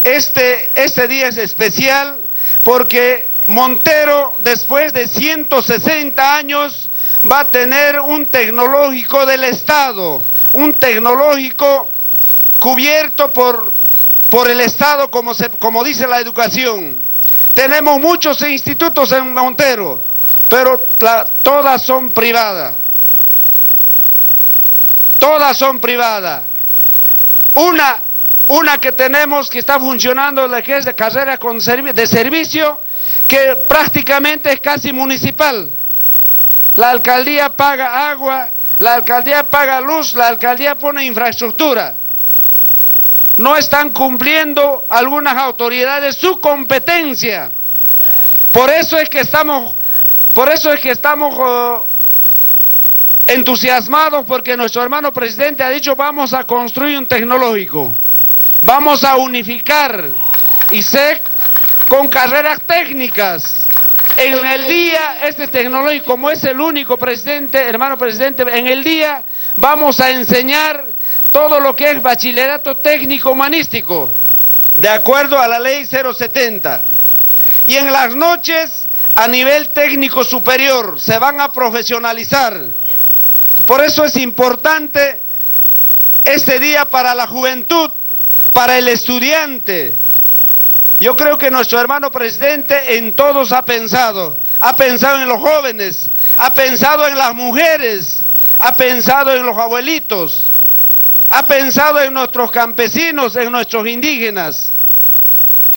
este día es especial porque Montero, después de 160 años, va a tener un tecnológico del Estado, un tecnológico cubierto por el Estado, como dice la educación. Tenemos muchos institutos en Montero, pero todas son privadas. Todas son privadas. Una que tenemos que está funcionando, la que es de carrera de servicio, que prácticamente es casi municipal. La alcaldía paga agua, la alcaldía paga luz, la alcaldía pone infraestructura. No están cumpliendo algunas autoridades su competencia. Por eso es que estamos entusiasmados, porque nuestro hermano presidente ha dicho: vamos a construir un tecnológico, vamos a unificar ISEC con carreras técnicas. En el día, este tecnológico, como es el único hermano presidente, en el día vamos a enseñar todo lo que es bachillerato técnico humanístico, de acuerdo a la ley 070. Y en las noches, a nivel técnico superior, se van a profesionalizar. Por eso es importante este día para la juventud, para el estudiante. Yo creo que nuestro hermano presidente en todos ha pensado en los jóvenes, ha pensado en las mujeres, ha pensado en los abuelitos, ha pensado en nuestros campesinos, en nuestros indígenas.